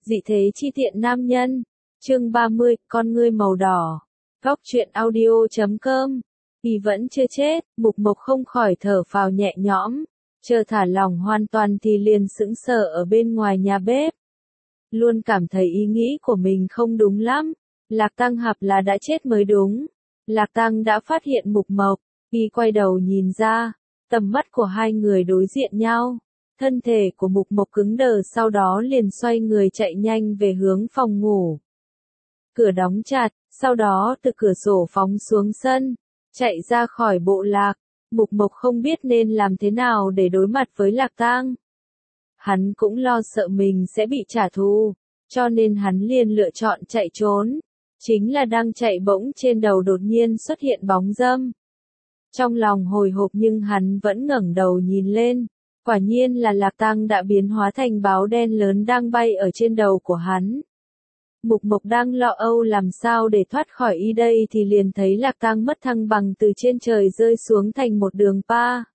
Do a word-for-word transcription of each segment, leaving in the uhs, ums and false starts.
Dị thế chi tiện nam nhân. Chương ba mươi, con ngươi màu đỏ. Góc truyện audio chấm com. Y vẫn chưa chết, Mục Mộc không khỏi thở phào nhẹ nhõm. Chờ thả lỏng hoàn toàn thì liền sững sờ ở bên ngoài nhà bếp. Luôn cảm thấy ý nghĩ của mình không đúng lắm. Lạc Tăng hẳn là đã chết mới đúng. Lạc Tăng đã phát hiện Mục Mộc. Y quay đầu nhìn ra. Tầm mắt của hai người đối diện nhau. Thân thể của Mục Mộc cứng đờ, sau đó liền xoay người chạy nhanh về hướng phòng ngủ. Cửa đóng chặt, sau đó từ cửa sổ phóng xuống sân, chạy ra khỏi bộ lạc. Mục Mộc không biết nên làm thế nào để đối mặt với Lạc Tăng. Hắn cũng lo sợ mình sẽ bị trả thù, cho nên hắn liền lựa chọn chạy trốn. Chính là đang chạy bỗng trên đầu đột nhiên xuất hiện bóng râm. Trong lòng hồi hộp nhưng hắn vẫn ngẩng đầu nhìn lên. Quả nhiên là Lạc Tăng đã biến hóa thành báo đen lớn đang bay ở trên đầu của hắn. Mục Mộc đang lo âu làm sao để thoát khỏi y đây thì liền thấy Lạc Tăng mất thăng bằng từ trên trời rơi xuống thành một đường pa.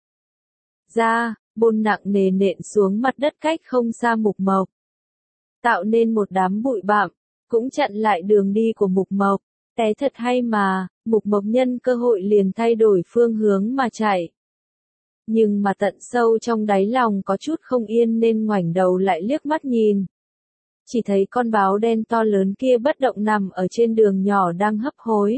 Ra, bôn nặng nề nện xuống mặt đất cách không xa Mục Mộc. Tạo nên một đám bụi bặm, cũng chặn lại đường đi của Mục Mộc. Té thật hay mà, Mục Mộc nhân cơ hội liền thay đổi phương hướng mà chạy. Nhưng mà tận sâu trong đáy lòng có chút không yên nên ngoảnh đầu lại liếc mắt nhìn. Chỉ thấy con báo đen to lớn kia bất động nằm ở trên đường nhỏ đang hấp hối.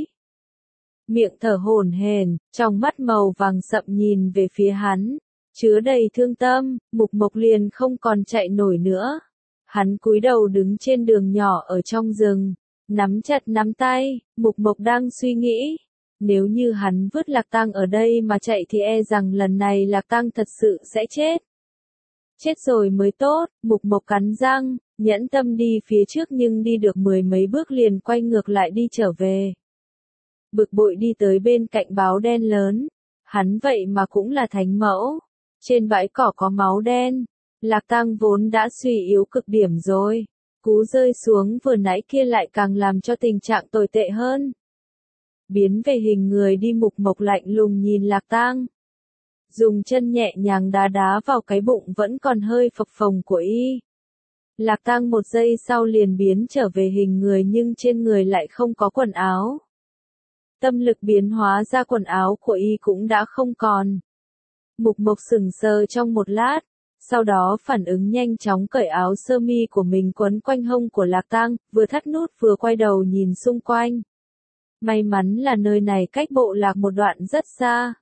Miệng thở hổn hển, trong mắt màu vàng sậm nhìn về phía hắn, chứa đầy thương tâm. Mục Mộc liền không còn chạy nổi nữa. Hắn cúi đầu đứng trên đường nhỏ ở trong rừng, nắm chặt nắm tay. Mục Mộc đang suy nghĩ. Nếu như hắn vứt Lạc Tăng ở đây mà chạy thì e rằng lần này Lạc Tăng thật sự sẽ chết. Chết rồi mới tốt, Mục Mộc cắn răng, nhẫn tâm đi phía trước nhưng đi được mười mấy bước liền quay ngược lại đi trở về. Bực bội đi tới bên cạnh báo đen lớn, hắn vậy mà cũng là thánh mẫu. Trên bãi cỏ có máu đen, Lạc Tăng vốn đã suy yếu cực điểm rồi. Cú rơi xuống vừa nãy kia lại càng làm cho tình trạng tồi tệ hơn. Biến về hình người đi, Mục Mộc lạnh lùng nhìn Lạc Tăng. Dùng chân nhẹ nhàng đá đá vào cái bụng vẫn còn hơi phập phồng của y. Lạc Tăng một giây sau liền biến trở về hình người nhưng trên người lại không có quần áo. Tâm lực biến hóa ra quần áo của y cũng đã không còn. Mục Mộc sững sờ trong một lát, sau đó phản ứng nhanh chóng cởi áo sơ mi của mình quấn quanh hông của Lạc Tăng, vừa thắt nút vừa quay đầu nhìn xung quanh. May mắn là nơi này cách bộ lạc một đoạn rất xa.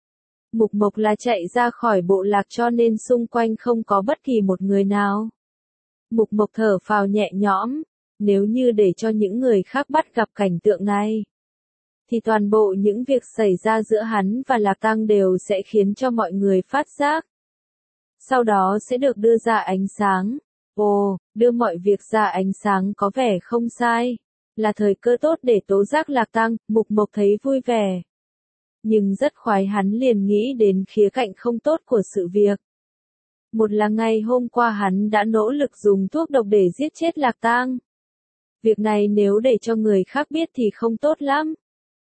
Mục Mộc là chạy ra khỏi bộ lạc cho nên xung quanh không có bất kỳ một người nào. Mục Mộc thở phào nhẹ nhõm, nếu như để cho những người khác bắt gặp cảnh tượng này, thì toàn bộ những việc xảy ra giữa hắn và Lạc Tăng đều sẽ khiến cho mọi người phát giác. Sau đó sẽ được đưa ra ánh sáng. Ồ, đưa mọi việc ra ánh sáng có vẻ không sai. Là thời cơ tốt để tố giác Lạc Tăng, Mục Mộc thấy vui vẻ. Nhưng rất khoái hắn liền nghĩ đến khía cạnh không tốt của sự việc. Một là ngày hôm qua hắn đã nỗ lực dùng thuốc độc để giết chết Lạc Tăng. Việc này nếu để cho người khác biết thì không tốt lắm.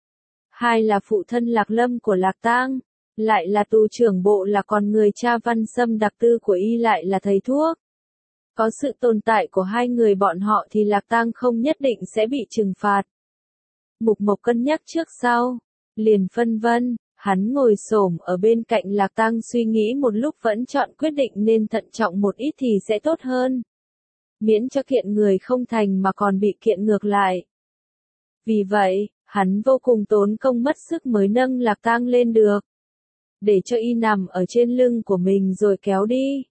Hai là phụ thân Lạc Lâm của Lạc Tăng, lại là tù trưởng bộ là con người cha văn xâm đặc tư của y lại là thầy thuốc. Có sự tồn tại của hai người bọn họ thì Lạc Tăng không nhất định sẽ bị trừng phạt. Mục Mộc cân nhắc trước sau, liền phân vân, hắn ngồi xổm ở bên cạnh Lạc Tăng suy nghĩ một lúc vẫn chọn quyết định nên thận trọng một ít thì sẽ tốt hơn. Miễn cho kiện người không thành mà còn bị kiện ngược lại. Vì vậy, hắn vô cùng tốn công mất sức mới nâng Lạc Tăng lên được. Để cho y nằm ở trên lưng của mình rồi kéo đi.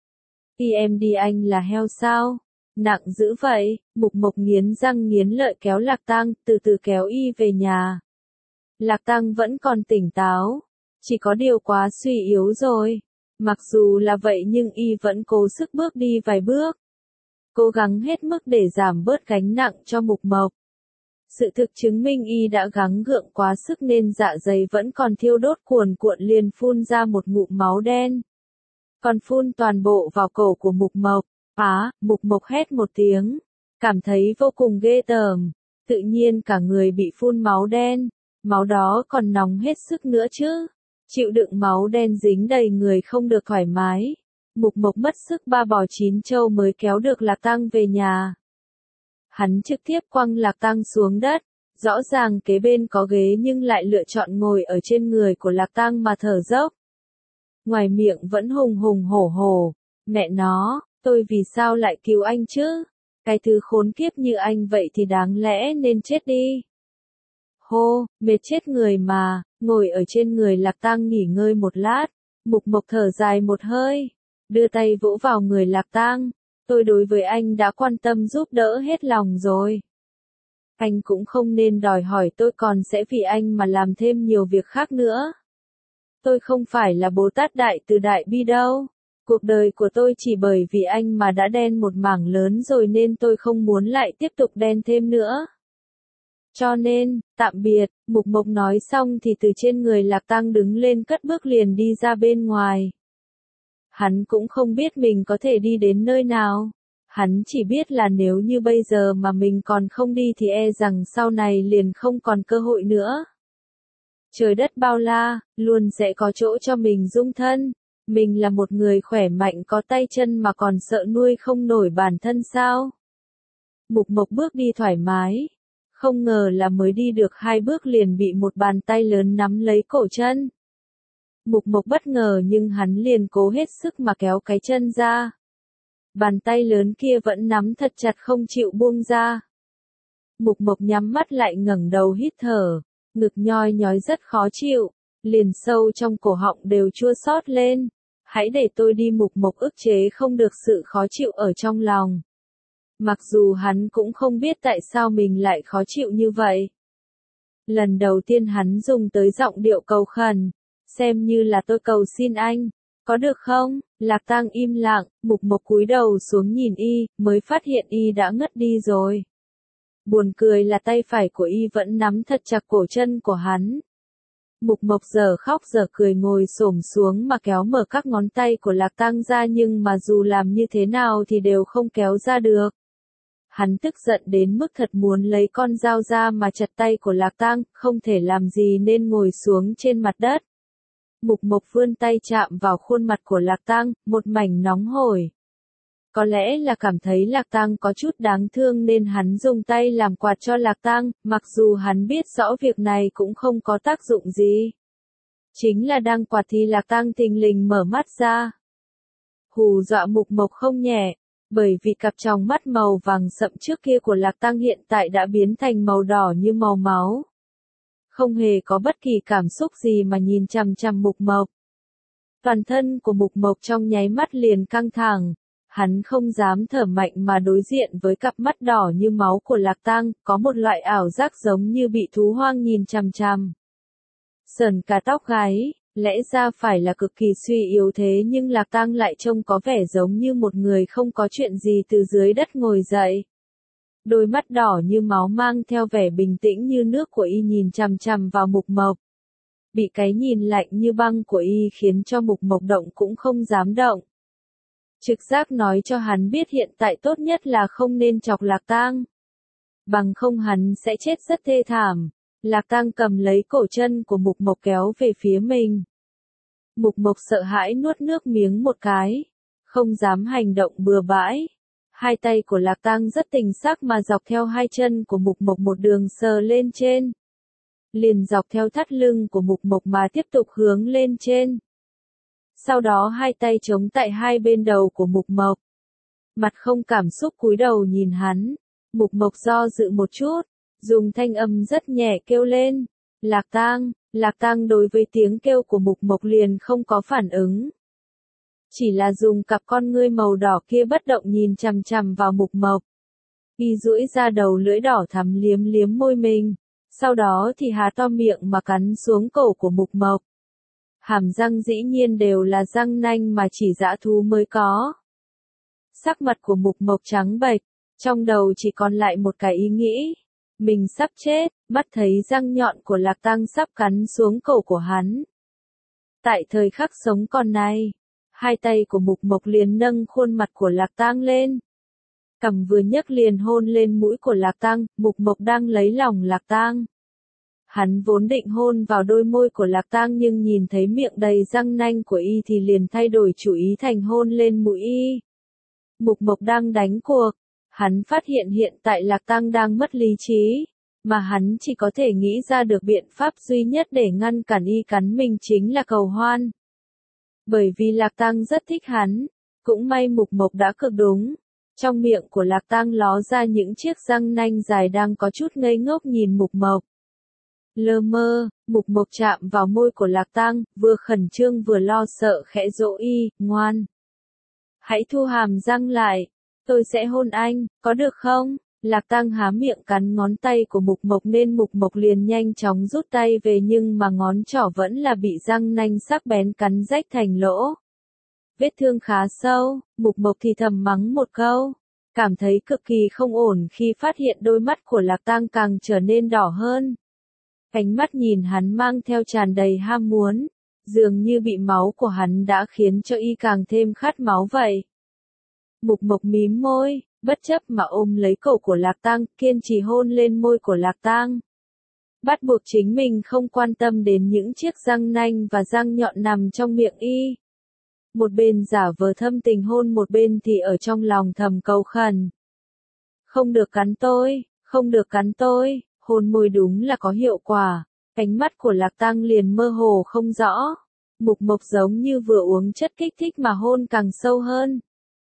Y em đi anh là heo sao? Nặng dữ vậy. Mục Mộc nghiến răng nghiến lợi kéo Lạc Tăng, từ từ kéo y về nhà. Lạc Tăng vẫn còn tỉnh táo, chỉ có điều quá suy yếu rồi. Mặc dù là vậy nhưng y vẫn cố sức bước đi vài bước. Cố gắng hết mức để giảm bớt gánh nặng cho Mục Mộc. Sự thực chứng minh y đã gắng gượng quá sức nên dạ dày vẫn còn thiêu đốt cuồn cuộn liền phun ra một ngụm máu đen. Còn phun toàn bộ vào cổ của Mục Mộc. Á, Mục Mộc hét một tiếng, cảm thấy vô cùng ghê tởm, tự nhiên cả người bị phun máu đen, máu đó còn nóng hết sức nữa chứ. Chịu đựng máu đen dính đầy người không được thoải mái, Mục Mộc mất sức ba bò chín trâu mới kéo được Lạc Tăng về nhà. Hắn trực tiếp quăng Lạc Tăng xuống đất, rõ ràng kế bên có ghế nhưng lại lựa chọn ngồi ở trên người của Lạc Tăng mà thở dốc. Ngoài miệng vẫn hùng hùng hổ hổ, mẹ nó, tôi vì sao lại cứu anh chứ? Cái thứ khốn kiếp như anh vậy thì đáng lẽ nên chết đi. Hô, mệt chết người mà, ngồi ở trên người Lạc Tăng nghỉ ngơi một lát, Mục Mộc thở dài một hơi, đưa tay vỗ vào người Lạc Tăng, tôi đối với anh đã quan tâm giúp đỡ hết lòng rồi. Anh cũng không nên đòi hỏi tôi còn sẽ vì anh mà làm thêm nhiều việc khác nữa. Tôi không phải là Bồ Tát Đại Từ Đại Bi đâu. Cuộc đời của tôi chỉ bởi vì anh mà đã đen một mảng lớn rồi nên tôi không muốn lại tiếp tục đen thêm nữa. Cho nên, tạm biệt, Mục Mộc nói xong thì từ trên người Lạc Tăng đứng lên cất bước liền đi ra bên ngoài. Hắn cũng không biết mình có thể đi đến nơi nào. Hắn chỉ biết là nếu như bây giờ mà mình còn không đi thì e rằng sau này liền không còn cơ hội nữa. Trời đất bao la, luôn sẽ có chỗ cho mình dung thân. Mình là một người khỏe mạnh có tay chân mà còn sợ nuôi không nổi bản thân sao? Mục Mộc bước đi thoải mái. Không ngờ là mới đi được hai bước liền bị một bàn tay lớn nắm lấy cổ chân. Mục Mộc bất ngờ nhưng hắn liền cố hết sức mà kéo cái chân ra. Bàn tay lớn kia vẫn nắm thật chặt không chịu buông ra. Mục Mộc nhắm mắt lại ngẩng đầu hít thở, ngực nhoi nhói rất khó chịu, liền sâu trong cổ họng đều chua xót lên. Hãy để tôi đi. Mục Mộc ức chế không được sự khó chịu ở trong lòng. Mặc dù hắn cũng không biết tại sao mình lại khó chịu như vậy. Lần đầu tiên hắn dùng tới giọng điệu cầu khẩn, xem như là tôi cầu xin anh, có được không? Lạc Tăng im lặng, Mục Mộc cúi đầu xuống nhìn y, mới phát hiện y đã ngất đi rồi. Buồn cười là tay phải của y vẫn nắm thật chặt cổ chân của hắn. Mục Mộc giờ khóc giờ cười ngồi xổm xuống mà kéo mở các ngón tay của Lạc Tăng ra nhưng mà dù làm như thế nào thì đều không kéo ra được. Hắn tức giận đến mức thật muốn lấy con dao ra mà chặt tay của Lạc Tăng, không thể làm gì nên ngồi xuống trên mặt đất. Mục Mộc vươn tay chạm vào khuôn mặt của Lạc Tăng, một mảnh nóng hổi. Có lẽ là cảm thấy Lạc Tăng có chút đáng thương nên hắn dùng tay làm quạt cho Lạc Tăng, mặc dù hắn biết rõ việc này cũng không có tác dụng gì. Chính là đang quạt thì Lạc Tăng thình lình mở mắt ra. Hù dọa Mục Mộc không nhẹ, bởi vì cặp tròng mắt màu vàng sậm trước kia của Lạc Tăng hiện tại đã biến thành màu đỏ như màu máu. Không hề có bất kỳ cảm xúc gì mà nhìn chằm chằm Mục Mộc. Toàn thân của Mục Mộc trong nháy mắt liền căng thẳng. Hắn không dám thở mạnh mà đối diện với cặp mắt đỏ như máu của Lạc Tăng, có một loại ảo giác giống như bị thú hoang nhìn chằm chằm. Sờn cả tóc gáy, lẽ ra phải là cực kỳ suy yếu thế nhưng Lạc Tăng lại trông có vẻ giống như một người không có chuyện gì từ dưới đất ngồi dậy. Đôi mắt đỏ như máu mang theo vẻ bình tĩnh như nước của y nhìn chằm chằm vào Mục Mộc. Bị cái nhìn lạnh như băng của y khiến cho Mục Mộc động cũng không dám động. Trực giác nói cho hắn biết hiện tại tốt nhất là không nên chọc Lạc Tăng. Bằng không hắn sẽ chết rất thê thảm. Lạc Tăng cầm lấy cổ chân của Mục Mộc kéo về phía mình. Mục Mộc sợ hãi nuốt nước miếng một cái. Không dám hành động bừa bãi. Hai tay của Lạc Tăng rất tình sắc mà dọc theo hai chân của Mục Mộc một đường sờ lên trên. Liền dọc theo thắt lưng của Mục Mộc mà tiếp tục hướng lên trên. Sau đó hai tay chống tại hai bên đầu của Mục Mộc. Mặt không cảm xúc cúi đầu nhìn hắn. Mục Mộc do dự một chút, dùng thanh âm rất nhẹ kêu lên. Lạc Tăng, Lạc Tăng đối với tiếng kêu của Mục Mộc liền không có phản ứng. Chỉ là dùng cặp con ngươi màu đỏ kia bất động nhìn chằm chằm vào Mục Mộc. Y duỗi ra đầu lưỡi đỏ thắm liếm liếm môi mình. Sau đó thì há to miệng mà cắn xuống cổ của Mục Mộc. Hàm răng dĩ nhiên đều là răng nanh mà chỉ dã thú mới có. Sắc mặt của Mục Mộc trắng bệch, trong đầu chỉ còn lại một cái ý nghĩ. Mình sắp chết, mắt thấy răng nhọn của Lạc Tăng sắp cắn xuống cổ của hắn. Tại thời khắc sống còn này, hai tay của Mục Mộc liền nâng khuôn mặt của Lạc Tăng lên. Cằm vừa nhấc liền hôn lên mũi của Lạc Tăng, Mục Mộc đang lấy lòng Lạc Tăng. Hắn vốn định hôn vào đôi môi của Lạc Tang nhưng nhìn thấy miệng đầy răng nanh của y thì liền thay đổi chủ ý thành hôn lên mũi y. Mục Mộc đang đánh cuộc. Hắn phát hiện hiện tại Lạc Tang đang mất lý trí, mà hắn chỉ có thể nghĩ ra được biện pháp duy nhất để ngăn cản y cắn mình chính là cầu hoan. Bởi vì Lạc Tang rất thích hắn, cũng may Mục Mộc đã cực đúng. Trong miệng của Lạc Tang ló ra những chiếc răng nanh dài đang có chút ngây ngốc nhìn Mục Mộc. Lơ mơ, Mục Mộc chạm vào môi của Lạc Tang, vừa khẩn trương vừa lo sợ khẽ dỗ y, ngoan. Hãy thu hàm răng lại, tôi sẽ hôn anh, có được không? Lạc Tang há miệng cắn ngón tay của Mục Mộc nên Mục Mộc liền nhanh chóng rút tay về nhưng mà ngón trỏ vẫn là bị răng nanh sắc bén cắn rách thành lỗ. Vết thương khá sâu, Mục Mộc thì thầm mắng một câu, cảm thấy cực kỳ không ổn khi phát hiện đôi mắt của Lạc Tang càng trở nên đỏ hơn. Ánh mắt nhìn hắn mang theo tràn đầy ham muốn, dường như bị máu của hắn đã khiến cho y càng thêm khát máu vậy. Mục Mộc mím môi, bất chấp mà ôm lấy cổ của Lạc Tang, kiên trì hôn lên môi của Lạc Tang. Bắt buộc chính mình không quan tâm đến những chiếc răng nanh và răng nhọn nằm trong miệng y. Một bên giả vờ thâm tình hôn một bên thì ở trong lòng thầm cầu khẩn. Không được cắn tôi, không được cắn tôi, hôn môi đúng là có hiệu quả. Ánh mắt của Lạc Tang liền mơ hồ không rõ. Mục Mộc giống như vừa uống chất kích thích mà hôn càng sâu hơn.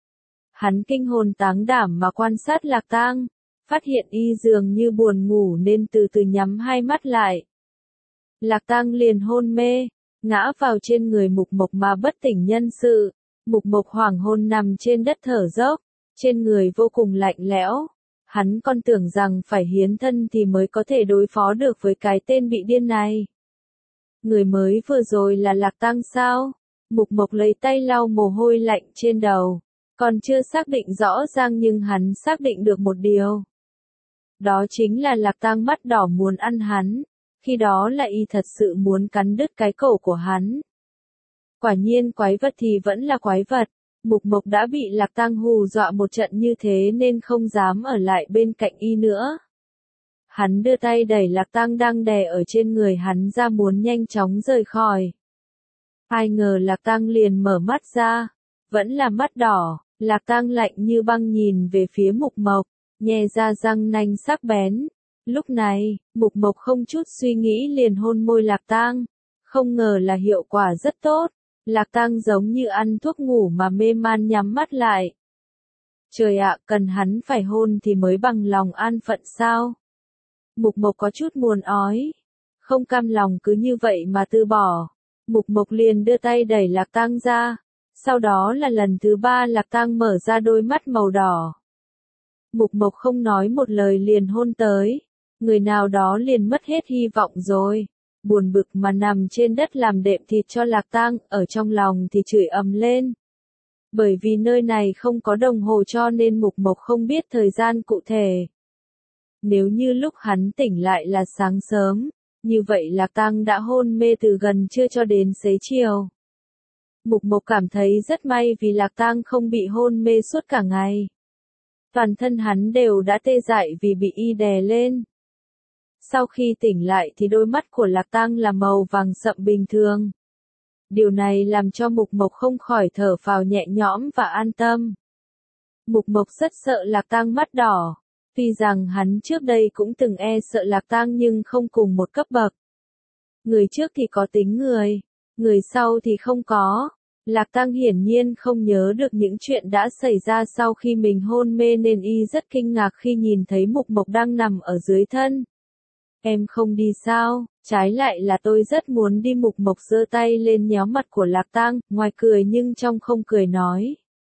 Hắn kinh hồn táng đảm mà quan sát Lạc Tang, phát hiện y dường như buồn ngủ nên từ từ nhắm hai mắt lại. Lạc Tang liền hôn mê, ngã vào trên người Mục Mộc mà bất tỉnh nhân sự. Mục Mộc hoảng hôn nằm trên đất thở dốc, trên người vô cùng lạnh lẽo. Hắn còn tưởng rằng phải hiến thân thì mới có thể đối phó được với cái tên bị điên này. Người mới vừa rồi là Lạc Tang sao? Mục Mộc lấy tay lau mồ hôi lạnh trên đầu. Còn chưa xác định rõ ràng nhưng hắn xác định được một điều. Đó chính là Lạc Tang mắt đỏ muốn ăn hắn. Khi đó là y thật sự muốn cắn đứt cái cổ của hắn. Quả nhiên quái vật thì vẫn là quái vật. Mục Mộc đã bị Lạc Tang hù dọa một trận như thế nên không dám ở lại bên cạnh y nữa. Hắn đưa tay đẩy Lạc Tang đang đè ở trên người hắn ra muốn nhanh chóng rời khỏi. Ai ngờ Lạc Tang liền mở mắt ra. Vẫn là mắt đỏ, Lạc Tang lạnh như băng nhìn về phía Mục Mộc, nhe ra răng nanh sắc bén. Lúc này, Mục Mộc không chút suy nghĩ liền hôn môi Lạc Tang. Không ngờ là hiệu quả rất tốt. Lạc Tang giống như ăn thuốc ngủ mà mê man nhắm mắt lại. Trời ạ, cần hắn phải hôn thì mới bằng lòng an phận sao? Mục Mộc có chút buồn ói. Không cam lòng cứ như vậy mà từ bỏ. Mục Mộc liền đưa tay đẩy Lạc Tang ra. Sau đó là lần thứ ba Lạc Tang mở ra đôi mắt màu đỏ. Mục Mộc không nói một lời liền hôn tới. Người nào đó liền mất hết hy vọng rồi. Buồn bực mà nằm trên đất làm đệm thịt cho Lạc Tang, ở trong lòng thì chửi ầm lên. Bởi vì nơi này không có đồng hồ cho nên Mục Mộc không biết thời gian cụ thể. Nếu như lúc hắn tỉnh lại là sáng sớm, như vậy Lạc Tang đã hôn mê từ gần trưa cho đến xế chiều. Mục Mộc cảm thấy rất may vì Lạc Tang không bị hôn mê suốt cả ngày. Toàn thân hắn đều đã tê dại vì bị y đè lên. Sau khi tỉnh lại thì đôi mắt của Lạc Tang là màu vàng sậm bình thường. Điều này làm cho Mục Mộc không khỏi thở phào nhẹ nhõm và an tâm. Mục Mộc rất sợ Lạc Tang mắt đỏ. Tuy rằng hắn trước đây cũng từng e sợ Lạc Tang nhưng không cùng một cấp bậc. Người trước thì có tính người, người sau thì không có. Lạc Tang hiển nhiên không nhớ được những chuyện đã xảy ra sau khi mình hôn mê nên y rất kinh ngạc khi nhìn thấy Mục Mộc đang nằm ở dưới thân. Em không đi sao, trái lại là tôi rất muốn đi. Mục Mộc giơ tay lên nhéo mặt của Lạc Tang, ngoài cười nhưng trong không cười nói.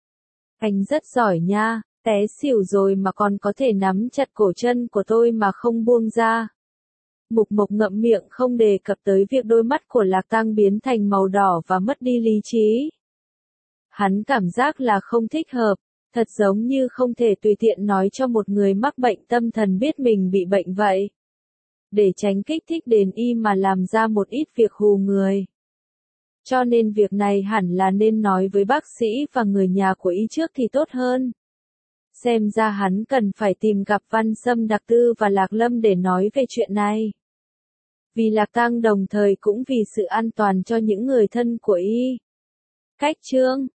Anh rất giỏi nha, té xỉu rồi mà còn có thể nắm chặt cổ chân của tôi mà không buông ra. Mục Mộc ngậm miệng không đề cập tới việc đôi mắt của Lạc Tang biến thành màu đỏ và mất đi lý trí. Hắn cảm giác là không thích hợp, thật giống như không thể tùy tiện nói cho một người mắc bệnh tâm thần biết mình bị bệnh vậy. Để tránh kích thích đến y mà làm ra một ít việc hù người. Cho nên việc này hẳn là nên nói với bác sĩ và người nhà của y trước thì tốt hơn. Xem ra hắn cần phải tìm gặp Văn Sâm Đặc Tư và Lạc Lâm để nói về chuyện này. Vì Lạc Tăng đồng thời cũng vì sự an toàn cho những người thân của y. Cách chương